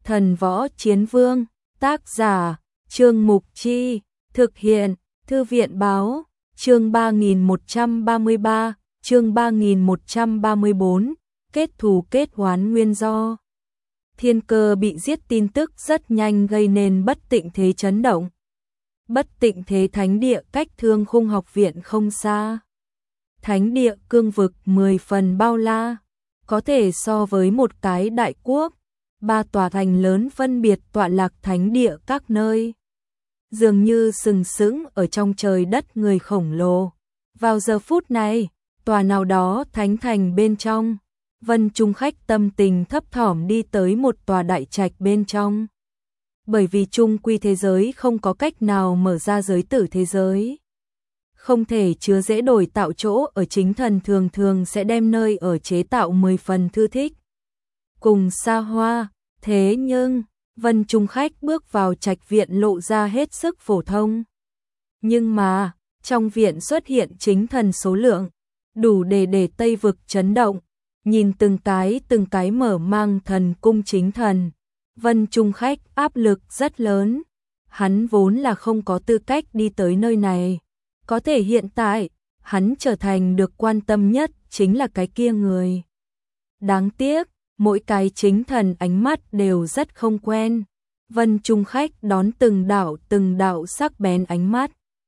Thần Võ Chiến Vương, tác giả, Trương Mục Chi, thực hiện, Thư viện Báo, chương 3133, chương 3134, kết thù kết oán nguyên do. Thiên Cơ bị giết tin tức rất nhanh gây nên Bất Tịnh Thế chấn động. Bất Tịnh Thế thánh địa cách Thương Khung học viện không xa. Thánh địa cương vực 10 phần bao la, có thể so với một cái đại quốc. 3 tòa thành lớn phân biệt tọa lạc thánh địa các nơi, dường như sừng sững ở trong trời đất người khổng lồ. Vào giờ phút này, tòa nào đó thánh thành bên trong, Vân Trung Khách tâm tình thấp thỏm đi tới một tòa đại trạch bên trong. Bởi vì chung quy thế giới không có cách nào mở ra giới tử thế giới, không thể chứa dễ đổi tạo chỗ ở, chính thần thường thường sẽ đem nơi ở chế tạo 10 phần thư thích cùng xa hoa. Thế nhưng, Vân Trung Khách bước vào trạch viện lộ ra hết sức phổ thông. Nhưng mà, trong viện xuất hiện chính thần số lượng, đủ để Tây Vực chấn động. Nhìn từng cái mở mang thần cung chính thần, Vân Trung Khách áp lực rất lớn. Hắn vốn là không có tư cách đi tới nơi này. Có thể hiện tại, hắn trở thành được quan tâm nhất chính là cái kia người. Đáng tiếc, mỗi cái chính thần ánh mắt đều rất không quen. Vân Trung Khách đón từng đạo sắc bén ánh mắt,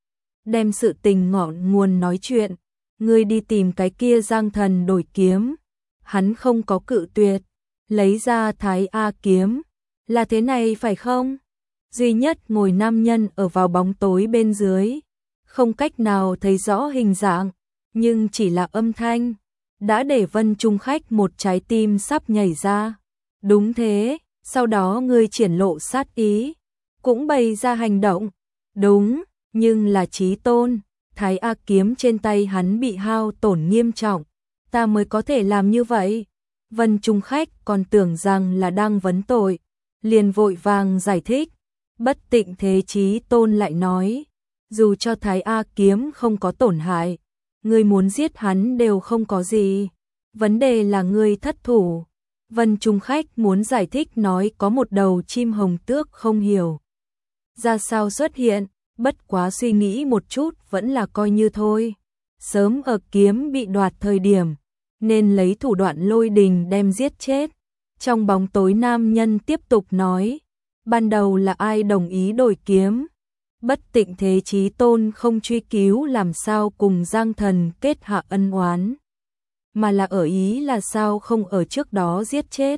đem sự tình ngọn nguồn nói chuyện. Ngươi đi tìm cái kia Giang Thần đổi kiếm. Hắn không có cự tuyệt, lấy ra Thái A kiếm. Là thế này phải không? Duy nhất ngồi nam nhân ở vào bóng tối bên dưới, không cách nào thấy rõ hình dạng, nhưng chỉ là âm thanh đã để Vân Trung Khách một trái tim sắp nhảy ra. Đúng thế, sau đó ngươi triển lộ sát ý, cũng bày ra hành động. Đúng, nhưng là chí tôn, Thái A kiếm trên tay hắn bị hao tổn nghiêm trọng, ta mới có thể làm như vậy. Vân Trung Khách còn tưởng rằng là đang vấn tội, liền vội vàng giải thích. Bất Tịnh Thế chí tôn lại nói, dù cho Thái A kiếm không có tổn hại, ngươi muốn giết hắn đều không có gì. Vấn đề là ngươi thất thủ. Vân Trung Khách muốn giải thích nói có một đầu chim hồng tước không hiểu ra sao xuất hiện, bất quá suy nghĩ một chút vẫn là coi như thôi. Sớm ở kiếm bị đoạt thời điểm, nên lấy thủ đoạn lôi đình đem giết chết. Trong bóng tối nam nhân tiếp tục nói, ban đầu là ai đồng ý đổi kiếm? Bất Tịnh Thế chí tôn không truy cứu làm sao cùng Giang Thần kết hạ ân oán, mà là ở ý là sao không ở trước đó giết chết.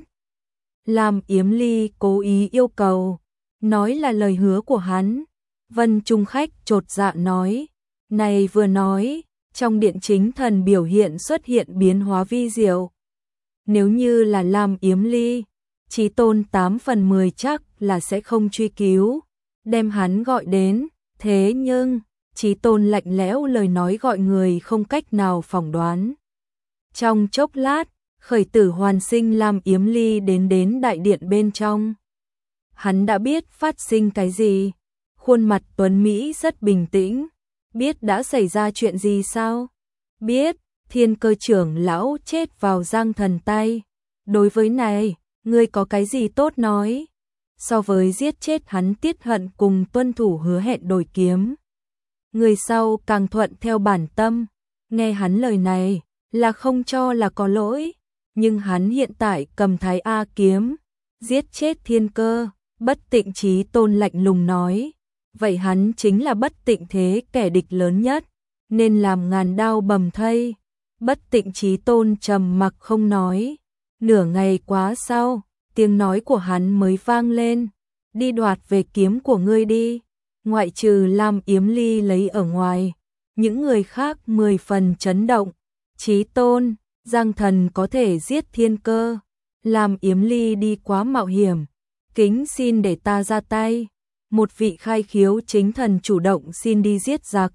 Lam Yếm Ly cố ý yêu cầu, nói là lời hứa của hắn. Vân Trung Khách chột dạ nói, này vừa nói, trong điện chính thần biểu hiện xuất hiện biến hóa vi diệu. Nếu như là Lam Yếm Ly, chí tôn 8 phần 10 chắc là sẽ không truy cứu, đem hắn gọi đến. Thế nhưng, chí tôn lạnh lẽo lời nói gọi người không cách nào phỏng đoán. Trong chốc lát, khởi tử hoàn sinh Lam Yếm Ly đến đại điện bên trong. Hắn đã biết phát sinh cái gì. Khuôn mặt tuấn Mỹ rất bình tĩnh. Biết đã xảy ra chuyện gì sao? Biết, Thiên Cơ trưởng lão chết vào Giang Thần tay. Đối với này, ngươi có cái gì tốt nói? So với giết chết hắn tiết hận cùng tuân thủ hứa hẹn đổi kiếm, người sau càng thuận theo bản tâm. Nghe hắn lời này là không cho là có lỗi, nhưng hắn hiện tại cầm Thái A kiếm, giết chết Thiên Cơ. Bất Tịnh chí tôn lạnh lùng nói, vậy hắn chính là Bất Tịnh Thế kẻ địch lớn nhất, nên làm ngàn đao bầm thây. Bất Tịnh chí tôn trầm mặc không nói. Nửa ngày quá sau, tiếng nói của hắn mới vang lên, đi đoạt về kiếm của ngươi đi. Ngoại trừ Lam Yếm Ly lấy ở ngoài, những người khác 10 phần chấn động. Chí tôn, Giang Thần có thể giết Thiên Cơ, Lam Yếm Ly đi quá mạo hiểm, kính xin để ta ra tay. Một vị khai khiếu chính thần chủ động xin đi giết giặc,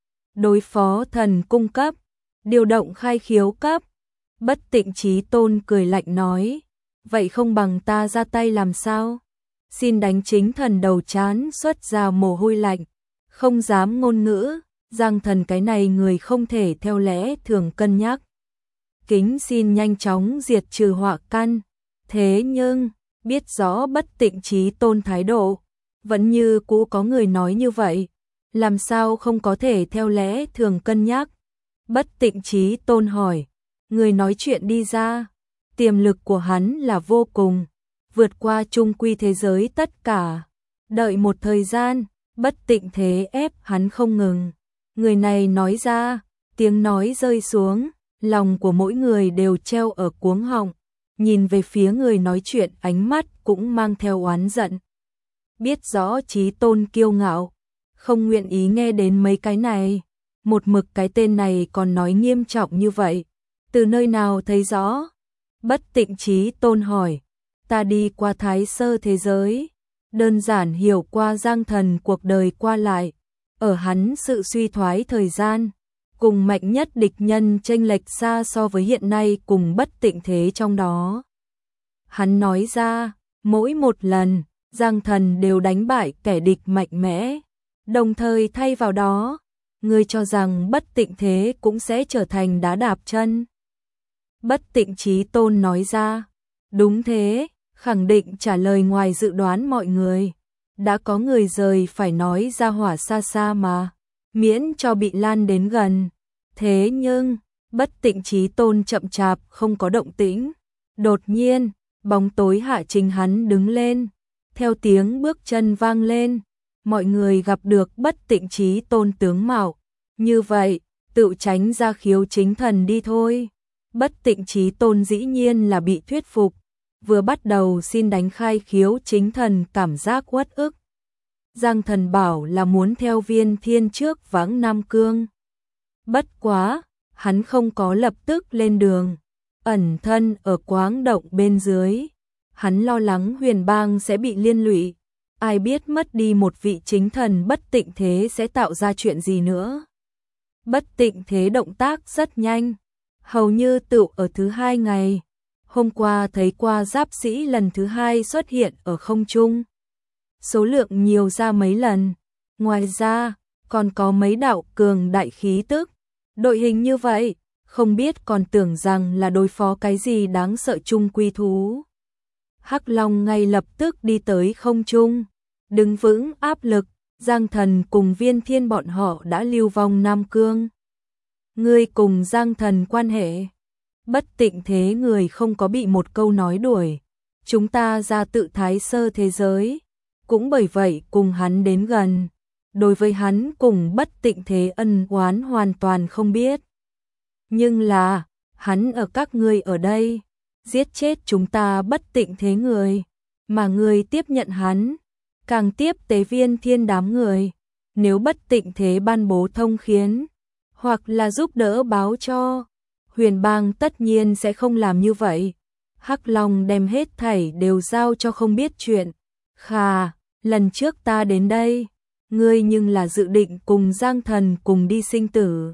đối phó thần cung cấp, điều động khai khiếu cấp. Bất Tịnh chí tôn cười lạnh nói, vậy không bằng ta ra tay làm sao? Xin đánh chính thần đầu chán xuất ra mồ hôi lạnh, không dám ngôn ngữ. Giang Thần cái này người không thể theo lẽ thường cân nhắc, kính xin nhanh chóng diệt trừ họa căn. Thế nhưng, biết rõ Bất Tịnh Chí Tôn thái độ, vẫn như cũ có người nói như vậy, làm sao không có thể theo lẽ thường cân nhắc. Bất Tịnh Chí Tôn hỏi, người nói chuyện đi ra, tiềm lực của hắn là vô cùng, vượt qua trung quy thế giới tất cả. Đợi một thời gian, Bất Tịnh Thế ép hắn không ngừng. Người này nói ra, tiếng nói rơi xuống, lòng của mỗi người đều treo ở cuống họng, nhìn về phía người nói chuyện ánh mắt cũng mang theo oán giận. Biết rõ Chí Tôn kiêu ngạo, không nguyện ý nghe đến mấy cái này, một mực cái tên này còn nói nghiêm trọng như vậy, từ nơi nào thấy rõ? Bất Tịnh Chí Tôn hỏi, ta đi qua Thái Sơ thế giới, đơn giản hiểu qua Giang Thần cuộc đời qua lại, ở hắn sự suy thoái thời gian, cùng mạnh nhất địch nhân chênh lệch xa so với hiện nay cùng Bất Tịnh Thế trong đó. Hắn nói ra, mỗi một lần, Giang Thần đều đánh bại kẻ địch mạnh mẽ, đồng thời thay vào đó, ngươi cho rằng Bất Tịnh Thế cũng sẽ trở thành đá đạp chân. Bất Tịnh Chí Tôn nói ra, đúng thế, khẳng định trả lời ngoài dự đoán mọi người. Đã có người rời phải nói ra hỏa xa xa mà, miễn cho bị lan đến gần. Thế nhưng, Bất Tịnh Chí Tôn chậm chạp không có động tĩnh. Đột nhiên, bóng tối hạ chính hắn đứng lên, theo tiếng bước chân vang lên, mọi người gặp được Bất Tịnh Chí Tôn tướng mạo. Như vậy, tự tránh ra Khiếu Chính Thần đi thôi. Bất Tịnh Chí Tôn dĩ nhiên là bị thuyết phục, vừa bắt đầu xin đánh khai Khiếu Chính Thần cảm giác uất ức. Giang Thần bảo là muốn theo Viên Thiên trước vãng Nam Cương. Bất quá, hắn không có lập tức lên đường, ẩn thân ở Quáng Động bên dưới. Hắn lo lắng Huyền Bang sẽ bị liên lụy, ai biết mất đi một vị chính thần Bất Tịnh Thế sẽ tạo ra chuyện gì nữa. Bất Tịnh Thế động tác rất nhanh, hầu như tự ở thứ 2 ngày. Hôm qua thấy qua giáp sĩ lần thứ 2 xuất hiện ở không trung. Số lượng nhiều ra mấy lần. Ngoài ra, còn có mấy đạo cường đại khí tức. Đội hình như vậy, không biết còn tưởng rằng là đối phó cái gì đáng sợ chung quy thú. Hắc Long ngay lập tức đi tới không trung, đứng vững áp lực, Giang Thần cùng Viên Thiên bọn họ đã lưu vong Nam Cương. Ngươi cùng Giang Thần quan hệ? Bất Tịnh Thế người không có bị một câu nói đuổi. Chúng ta ra tự Thái Sơ thế giới, cũng bởi vậy cùng hắn đến gần. Đối với hắn cùng Bất Tịnh Thế ân oán hoàn toàn không biết. Nhưng là, hắn ở các ngươi ở đây, giết chết chúng ta Bất Tịnh Thế người, mà người tiếp nhận hắn, càng tiếp tế Viên Thiên đám người. Nếu Bất Tịnh Thế ban bố thông khiến, hoặc là giúp đỡ báo cho, Huyền Bang tất nhiên sẽ không làm như vậy. Hắc Long đem hết thảy đều giao cho không biết chuyện. Khà, lần trước ta đến đây, ngươi nhưng là dự định cùng Giang Thần cùng đi sinh tử.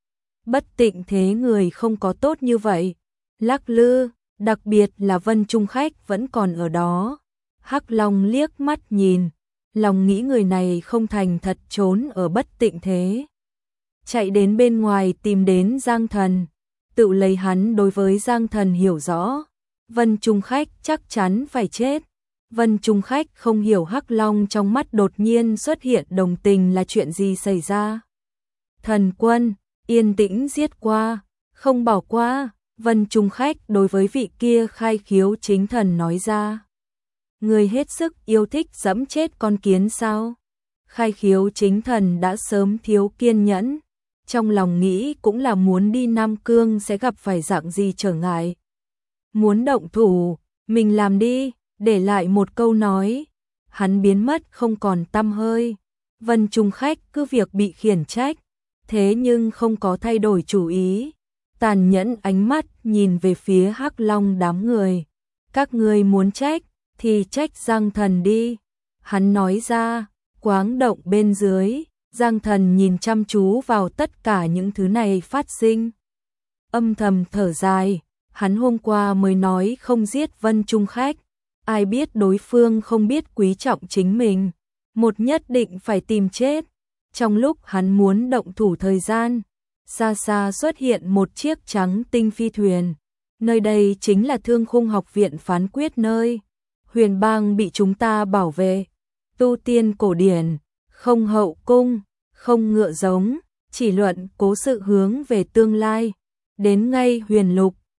Bất Tịnh Thế người không có tốt như vậy. Lắc lư, đặc biệt là Vân Trung Khách vẫn còn ở đó. Hắc Long liếc mắt nhìn, lòng nghĩ người này không thành thật trốn ở Bất Tịnh Thế. Chạy đến bên ngoài tìm đến Giang Thần, tự lấy hắn đối với Giang Thần hiểu rõ. Vân Trung Khách chắc chắn phải chết. Vân Trung Khách không hiểu Hắc Long trong mắt đột nhiên xuất hiện đồng tình là chuyện gì xảy ra. Thần quân, yên tĩnh giết qua, không bỏ qua. Vân Trung Khách đối với vị kia khai khiếu chính thần nói ra. Người hết sức yêu thích dẫm chết con kiến sao? Khai khiếu chính thần đã sớm thiếu kiên nhẫn. Trong lòng nghĩ cũng là muốn đi Nam Cương sẽ gặp phải dạng gì trở ngại. Muốn động thủ, mình làm đi, để lại một câu nói. Hắn biến mất không còn tăm hơi. Vân Trung Khách cứ việc bị khiển trách, thế nhưng không có thay đổi chủ ý. Tàn nhẫn ánh mắt nhìn về phía Hắc Long đám người. Các ngươi muốn trách, thì trách Giang Thần đi. Hắn nói ra, Quáng Động bên dưới, Giang Thần nhìn chăm chú vào tất cả những thứ này phát sinh. Âm thầm thở dài, hắn hôm qua mới nói không giết Vân Trung Khách. Ai biết đối phương không biết quý trọng chính mình, một nhất định phải tìm chết. Trong lúc hắn muốn động thủ thời gian, xa xa xuất hiện một chiếc trắng tinh phi thuyền. Nơi đây chính là Thương Khung học viện phán quyết nơi. Huyền bang bị chúng ta bảo vệ, tu tiên cổ điển, không hậu cung, không ngựa giống, chỉ luận cố sự hướng về tương lai. Đến ngay Huyền Lục,